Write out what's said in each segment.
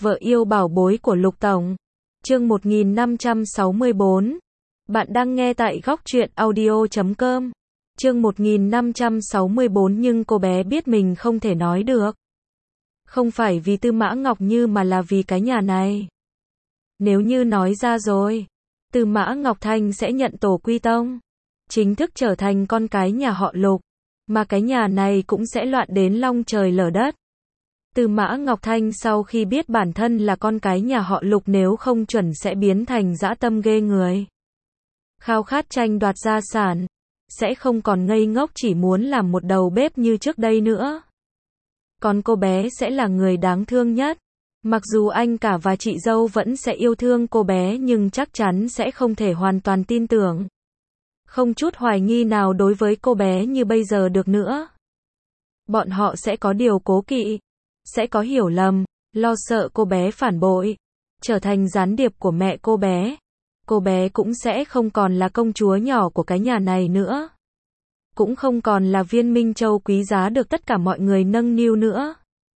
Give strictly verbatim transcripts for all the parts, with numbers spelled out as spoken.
Vợ yêu bảo bối của Lục Tổng. Chương một nghìn năm trăm sáu mươi bốn. Bạn đang nghe tại góc truyện audio chấm com. Chương một nghìn năm trăm sáu mươi bốn nhưng cô bé biết mình không thể nói được. Không phải vì Tư Mã Ngọc Như mà là vì cái nhà này. Nếu như nói ra rồi, Tư Mã Ngọc Thanh sẽ nhận tổ quy tông, chính thức trở thành con cái nhà họ Lục, mà cái nhà này cũng sẽ loạn đến long trời lở đất. Tư Mã Ngọc Thanh sau khi biết bản thân là con cái nhà họ Lục nếu không chuẩn sẽ biến thành dã tâm ghê người. Khao khát tranh đoạt gia sản, sẽ không còn ngây ngốc chỉ muốn làm một đầu bếp như trước đây nữa. Còn cô bé sẽ là người đáng thương nhất. Mặc dù anh cả và chị dâu vẫn sẽ yêu thương cô bé nhưng chắc chắn sẽ không thể hoàn toàn tin tưởng, không chút hoài nghi nào đối với cô bé như bây giờ được nữa. Bọn họ sẽ có điều cố kỵ, sẽ có hiểu lầm, lo sợ cô bé phản bội, trở thành gián điệp của mẹ cô bé. Cô bé cũng sẽ không còn là công chúa nhỏ của cái nhà này nữa. Cũng không còn là viên minh châu quý giá được tất cả mọi người nâng niu nữa.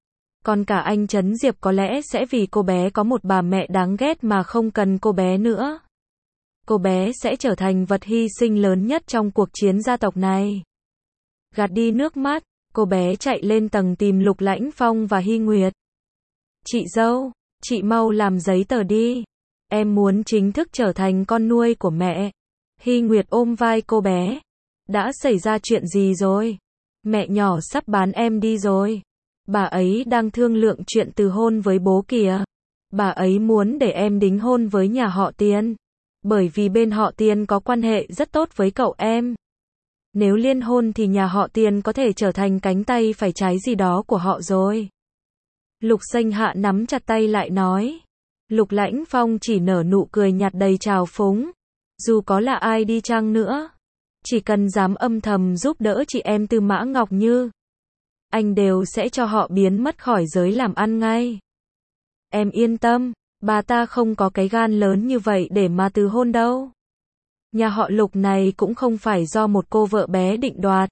Còn cả anh Trấn Diệp có lẽ sẽ vì cô bé có một bà mẹ đáng ghét mà không cần cô bé nữa. Cô bé sẽ trở thành vật hy sinh lớn nhất trong cuộc chiến gia tộc này. Gạt đi nước mắt, cô bé chạy lên tầng tìm Lục Lãnh Phong và Hy Nguyệt. Chị dâu, chị mau làm giấy tờ đi. Em muốn chính thức trở thành con nuôi của mẹ. Hy Nguyệt ôm vai cô bé. Đã xảy ra chuyện gì rồi? Mẹ nhỏ sắp bán em đi rồi. Bà ấy đang thương lượng chuyện từ hôn với bố kìa. Bà ấy muốn để em đính hôn với nhà họ Tiền. Bởi vì bên họ Tiền có quan hệ rất tốt với cậu em. Nếu liên hôn thì nhà họ Tiền có thể trở thành cánh tay phải trái gì đó của họ rồi. Lục Xanh Hạ nắm chặt tay lại nói. Lục Lãnh Phong chỉ nở nụ cười nhạt đầy trào phúng. Dù có là ai đi chăng nữa, chỉ cần dám âm thầm giúp đỡ chị em Tư Mã Ngọc Như, anh đều sẽ cho họ biến mất khỏi giới làm ăn ngay. Em yên tâm, bà ta không có cái gan lớn như vậy để mà từ hôn đâu. Nhà họ Lục này cũng không phải do một cô vợ bé định đoạt.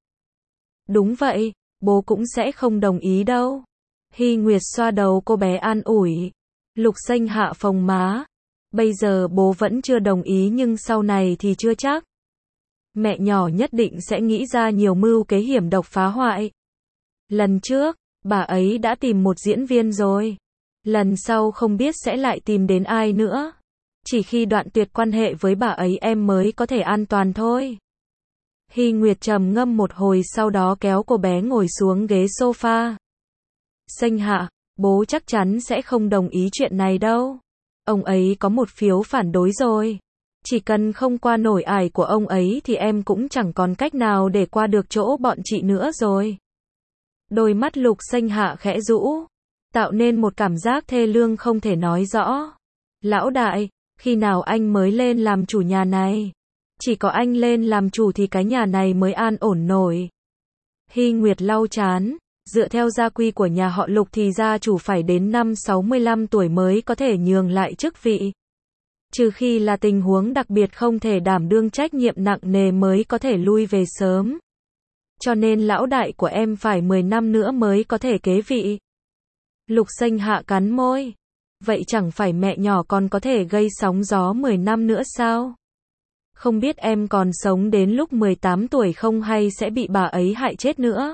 Đúng vậy, bố cũng sẽ không đồng ý đâu. Hy Nguyệt xoa đầu cô bé an ủi. Lục Xanh Hạ phồng má. Bây giờ bố vẫn chưa đồng ý nhưng sau này thì chưa chắc. Mẹ nhỏ nhất định sẽ nghĩ ra nhiều mưu kế hiểm độc phá hoại. Lần trước, bà ấy đã tìm một diễn viên rồi. Lần sau không biết sẽ lại tìm đến ai nữa. Chỉ khi đoạn tuyệt quan hệ với bà ấy em mới có thể an toàn thôi. Hy Nguyệt trầm ngâm một hồi sau đó kéo cô bé ngồi xuống ghế sofa. Xanh Hạ, bố chắc chắn sẽ không đồng ý chuyện này đâu. Ông ấy có một phiếu phản đối rồi. Chỉ cần không qua nổi ải của ông ấy thì em cũng chẳng còn cách nào để qua được chỗ bọn chị nữa rồi. Đôi mắt Lục Xanh Hạ khẽ rũ, tạo nên một cảm giác thê lương không thể nói rõ. Lão đại, khi nào anh mới lên làm chủ nhà này? Chỉ có anh lên làm chủ thì cái nhà này mới an ổn nổi. Hy Nguyệt lau chán, dựa theo gia quy của nhà họ Lục thì gia chủ phải đến năm sáu mươi lăm tuổi mới có thể nhường lại chức vị. Trừ khi là tình huống đặc biệt không thể đảm đương trách nhiệm nặng nề mới có thể lui về sớm. Cho nên lão đại của em phải mười năm nữa mới có thể kế vị. Lục Xanh Hạ cắn môi. Vậy chẳng phải mẹ nhỏ còn có thể gây sóng gió mười năm nữa sao? Không biết em còn sống đến lúc mười tám tuổi không hay sẽ bị bà ấy hại chết nữa?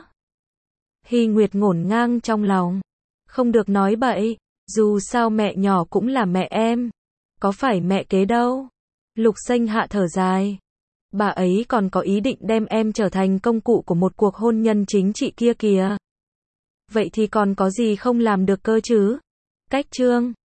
Hy Nguyệt ngổn ngang trong lòng. Không được nói bậy, dù sao mẹ nhỏ cũng là mẹ em. Có phải mẹ kế đâu. Lục Xanh Hạ thở dài. Bà ấy còn có ý định đem em trở thành công cụ của một cuộc hôn nhân chính trị kia kìa. Vậy thì còn có gì không làm được cơ chứ? Cách chương